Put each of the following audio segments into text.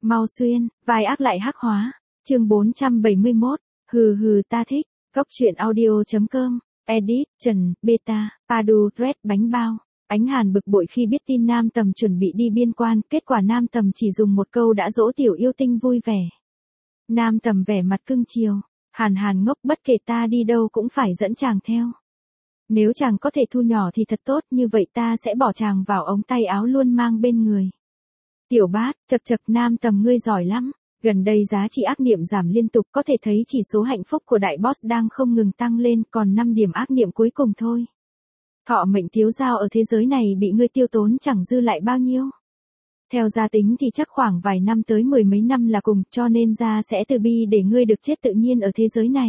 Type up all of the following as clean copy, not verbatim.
Mau xuyên, vai ác lại hắc hóa. Chương 471, hừ hừ ta thích. Góc truyện audio.com, edit, Trần, Beta, Padu, Red, bánh bao. Ánh Hàn bực bội khi biết tin Nam Tầm chuẩn bị đi biên quan, kết quả Nam Tầm chỉ dùng một câu đã dỗ tiểu yêu tinh vui vẻ. Nam Tầm vẻ mặt cưng chiều, Hàn ngốc, bất kể ta đi đâu cũng phải dẫn chàng theo. Nếu chàng có thể thu nhỏ thì thật tốt, như vậy ta sẽ bỏ chàng vào ống tay áo luôn mang bên người. Tiểu Bát, chật Nam Tầm ngươi giỏi lắm. Gần đây giá trị ác niệm giảm liên tục, có thể thấy chỉ số hạnh phúc của đại boss đang không ngừng tăng lên, còn 5 điểm ác niệm cuối cùng thôi. Thọ mệnh thiếu giao ở thế giới này bị ngươi tiêu tốn chẳng dư lại bao nhiêu. Theo gia tính thì chắc khoảng vài năm tới 10 mấy năm là cùng, cho nên gia sẽ từ bi để ngươi được chết tự nhiên ở thế giới này.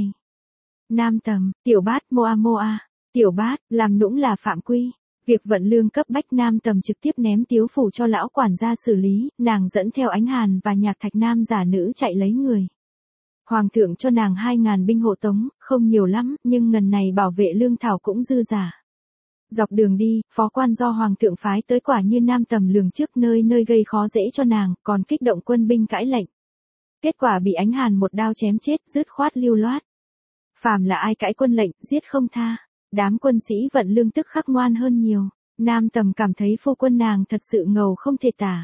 Nam Tầm, Tiểu Bát, Moa. Tiểu Bát, làm nũng là phạm quy. Việc vận lương cấp bách, Nam Tầm trực tiếp ném tiếu phủ cho lão quản gia xử lý, nàng dẫn theo Ánh Hàn và Nhạc Thạch Nam giả nữ chạy lấy người. Hoàng thượng cho nàng 2.000 binh hộ tống, không nhiều lắm, nhưng ngần này bảo vệ lương thảo cũng dư giả. Dọc đường đi, phó quan do Hoàng thượng phái tới quả như Nam Tầm lường trước nơi gây khó dễ cho nàng, còn kích động quân binh cãi lệnh. Kết quả bị Ánh Hàn một đao chém chết, dứt khoát lưu loát. Phàm là ai cãi quân lệnh, giết không tha. Đám quân sĩ vận lương tức khắc ngoan hơn nhiều. Nam Tầm cảm thấy phu quân nàng thật sự ngầu không thể tả.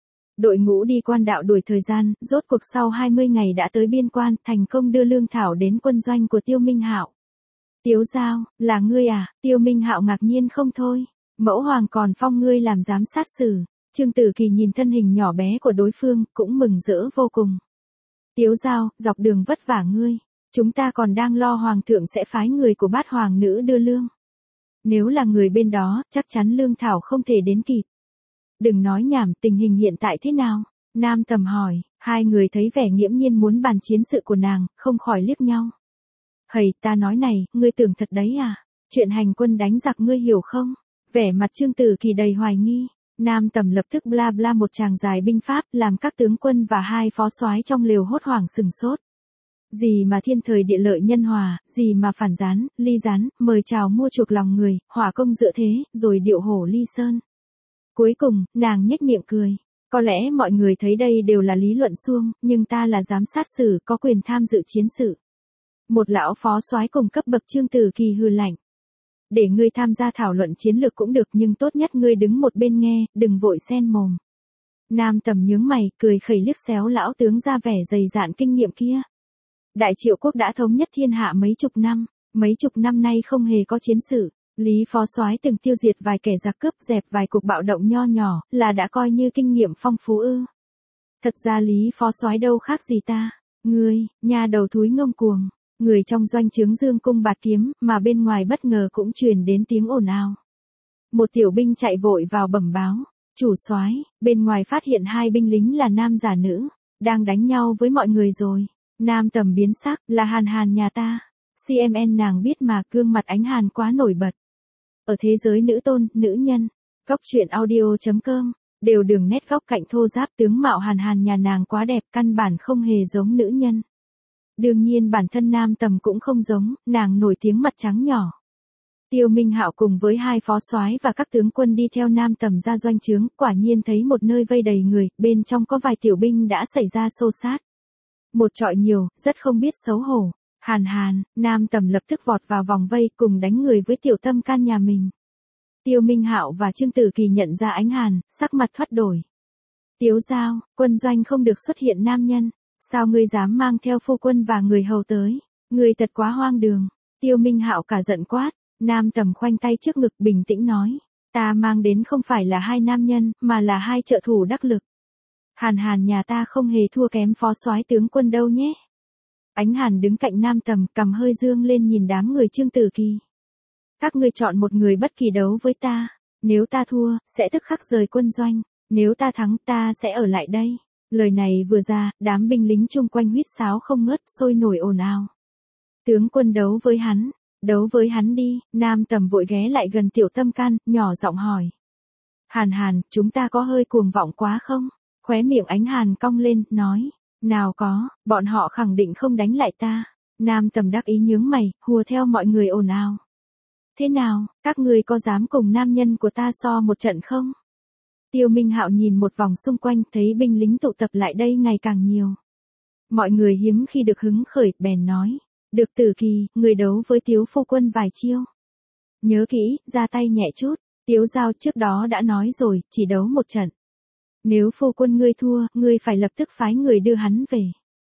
Đội ngũ đi quan đạo đuổi thời gian, rốt cuộc sau 20 ngày đã tới biên quan, thành công đưa lương thảo đến quân doanh của Tiêu Minh Hạo. Tiếu Giao, là ngươi à? Tiêu Minh Hạo ngạc nhiên không thôi. Mẫu hoàng còn phong ngươi làm giám sát sử. Trương Tử Kỳ nhìn thân hình nhỏ bé của đối phương, cũng mừng rỡ vô cùng. Tiếu Giao, dọc đường vất vả ngươi. Chúng ta còn đang lo Hoàng thượng sẽ phái người của Bát Hoàng nữ đưa lương. Nếu là người bên đó, chắc chắn lương thảo không thể đến kịp. Đừng nói nhảm, tình hình hiện tại thế nào? Nam Tầm hỏi, hai người thấy vẻ nghiễm nhiên muốn bàn chiến sự của nàng, không khỏi liếc nhau. Hầy, ta nói này, ngươi tưởng thật đấy à? Chuyện hành quân đánh giặc ngươi hiểu không? Vẻ mặt Trương Tử Kỳ đầy hoài nghi. Nam Tầm lập tức bla bla một tràng dài binh pháp, làm các tướng quân và hai phó soái trong lều hốt hoảng sừng sốt. Gì mà thiên thời địa lợi nhân hòa, gì mà phản gián, ly gián, mời chào mua chuộc lòng người, hỏa công dựa thế, rồi điệu hổ ly sơn. Cuối cùng, nàng nhếch miệng cười. Có lẽ mọi người thấy đây đều là lý luận suông, nhưng ta là giám sát sử, có quyền tham dự chiến sự. Một lão phó soái cùng cấp bậc Trương Tử Kỳ hừ lạnh. Để ngươi tham gia thảo luận chiến lược cũng được, nhưng tốt nhất ngươi đứng một bên nghe, đừng vội xen mồm. Nam Tầm nhướng mày, cười khẩy liếc xéo lão tướng ra vẻ dày dạn kinh nghiệm kia. Đại Triệu quốc đã thống nhất thiên hạ mấy chục năm nay không hề có chiến sự. Lý phó soái từng tiêu diệt vài kẻ giặc cướp, dẹp vài cuộc bạo động nho nhỏ, là đã coi như kinh nghiệm phong phú ư? Thật ra Lý phó soái đâu khác gì ta. Ngươi, nha đầu thúi ngông cuồng. Người trong doanh trướng dương cung bạt kiếm, mà bên ngoài bất ngờ cũng truyền đến tiếng ồn ào. Một tiểu binh chạy vội vào bẩm báo, chủ soái, bên ngoài phát hiện hai binh lính là nam giả nữ, đang đánh nhau với mọi người rồi. Nam Tầm biến sắc, là Hàn nhà ta. CMN nàng biết mà, gương mặt Ánh Hàn quá nổi bật. Ở thế giới nữ tôn, nữ nhân, góc truyện audio.com, đều đường nét góc cạnh thô ráp, tướng mạo Hàn nhà nàng quá đẹp, căn bản không hề giống nữ nhân. Đương nhiên bản thân Nam Tầm cũng không giống, nàng nổi tiếng mặt trắng nhỏ. Tiêu Minh Hạo cùng với hai phó soái và các tướng quân đi theo Nam Tầm ra doanh trướng, quả nhiên thấy một nơi vây đầy người, bên trong có vài tiểu binh đã xảy ra xô xát. Một trọi nhiều, rất không biết xấu hổ. Hàn, Nam Tầm lập tức vọt vào vòng vây cùng đánh người với tiểu tâm can nhà mình. Tiêu Minh Hạo và Trương Tử Kỳ nhận ra Ánh Hàn, sắc mặt thoát đổi. Tiếu Giao, quân doanh không được xuất hiện nam nhân. Sao ngươi dám mang theo phu quân và người hầu tới? Ngươi thật quá hoang đường. Tiêu Minh Hạo cả giận quát. Nam Tầm khoanh tay trước ngực bình tĩnh nói. Ta mang đến không phải là hai nam nhân, mà là hai trợ thủ đắc lực. Hàn nhà ta không hề thua kém phó soái tướng quân đâu nhé. Ánh Hàn đứng cạnh Nam Tầm, cằm hơi dương lên nhìn đám người Trương Tử Kỳ. Các ngươi chọn một người bất kỳ đấu với ta. Nếu ta thua, sẽ tức khắc rời quân doanh. Nếu ta thắng, ta sẽ ở lại đây. Lời này vừa ra, đám binh lính chung quanh huýt sáo không ngớt, sôi nổi ồn ào. Tướng quân đấu với hắn đi. Nam Tầm vội ghé lại gần tiểu tâm can, nhỏ giọng hỏi. Hàn, chúng ta có hơi cuồng vọng quá không? Khóe miệng Ánh Hàn cong lên, nói. Nào có, bọn họ khẳng định không đánh lại ta. Nam Tầm đắc ý nhướng mày, hùa theo mọi người ồn ào. Thế nào, các ngươi có dám cùng nam nhân của ta so một trận không? Tiêu Minh Hạo nhìn một vòng xung quanh thấy binh lính tụ tập lại đây ngày càng nhiều. Mọi người hiếm khi được hứng khởi, bèn nói. Được Tử Kỳ, người đấu với Tiếu phu quân vài chiêu. Nhớ kỹ, ra tay nhẹ chút. Tiếu Giao trước đó đã nói rồi, chỉ đấu một trận. Nếu phu quân ngươi thua, ngươi phải lập tức phái người đưa hắn về.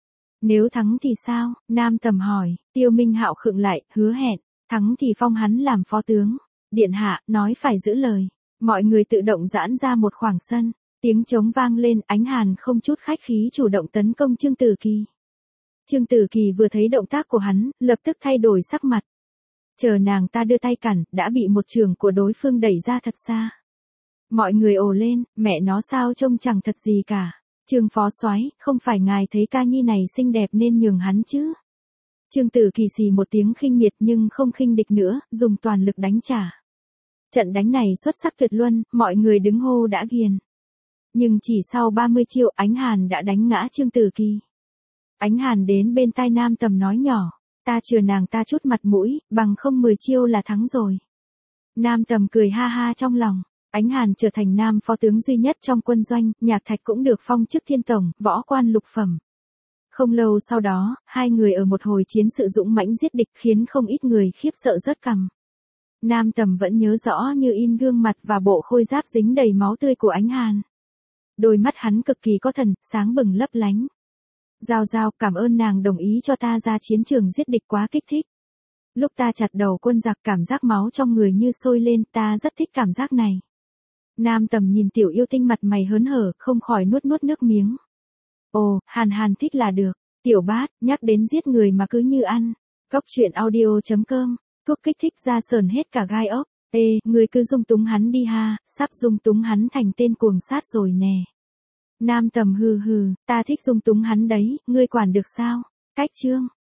Nếu thắng thì sao? Nam Tầm hỏi. Tiêu Minh Hạo khựng lại, hứa hẹn. Thắng thì phong hắn làm phó tướng. Điện hạ, nói phải giữ lời. Mọi người tự động giãn ra một khoảng sân. Tiếng trống vang lên, Ánh Hàn không chút khách khí chủ động tấn công Trương Tử Kỳ. Trương Tử Kỳ vừa thấy động tác của hắn, lập tức thay đổi sắc mặt. Chờ nàng ta đưa tay cản, đã bị một trường của đối phương đẩy ra thật xa. Mọi người ồ lên, mẹ nó sao trông chẳng thật gì cả. Trương phó soái, không phải ngài thấy ca nhi này xinh đẹp nên nhường hắn chứ? Trương Tử Kỳ xì một tiếng khinh miệt nhưng không khinh địch nữa, dùng toàn lực đánh trả. Trận đánh này xuất sắc tuyệt luân, mọi người đứng hô đã ghiền. Nhưng chỉ sau 30 chiêu, Ánh Hàn đã đánh ngã Trương Tử Kỳ. Ánh Hàn đến bên tai Nam Tầm nói nhỏ, ta chừa nàng ta chút mặt mũi, bằng không 10 chiêu là thắng rồi. Nam Tầm cười ha ha trong lòng. Ánh Hàn trở thành nam phó tướng duy nhất trong quân doanh, Nhạc Thạch cũng được phong chức thiên tổng, võ quan lục phẩm. Không lâu sau đó, hai người ở một hồi chiến sự dũng mãnh giết địch khiến không ít người khiếp sợ rớt cằm. Nam Tầm vẫn nhớ rõ như in gương mặt và bộ khôi giáp dính đầy máu tươi của Ánh Hàn. Đôi mắt hắn cực kỳ có thần, sáng bừng lấp lánh. Giao Giao, cảm ơn nàng đồng ý cho ta ra chiến trường giết địch, quá kích thích. Lúc ta chặt đầu quân giặc cảm giác máu trong người như sôi lên, ta rất thích cảm giác này. Nam Tầm nhìn Tiểu Yêu Tinh mặt mày hớn hở, không khỏi nuốt nuốt nước miếng. Ồ, Hàn Hàn thích là được. Tiểu Bát, nhắc đến giết người mà cứ như ăn. Cóc truyện audio.com, thuốc kích thích ra sờn hết cả gai ốc. Ê, người cứ dung túng hắn đi ha, sắp dung túng hắn thành tên cuồng sát rồi nè. Nam Tầm hừ hừ, ta thích dung túng hắn đấy, ngươi quản được sao? Cách chương.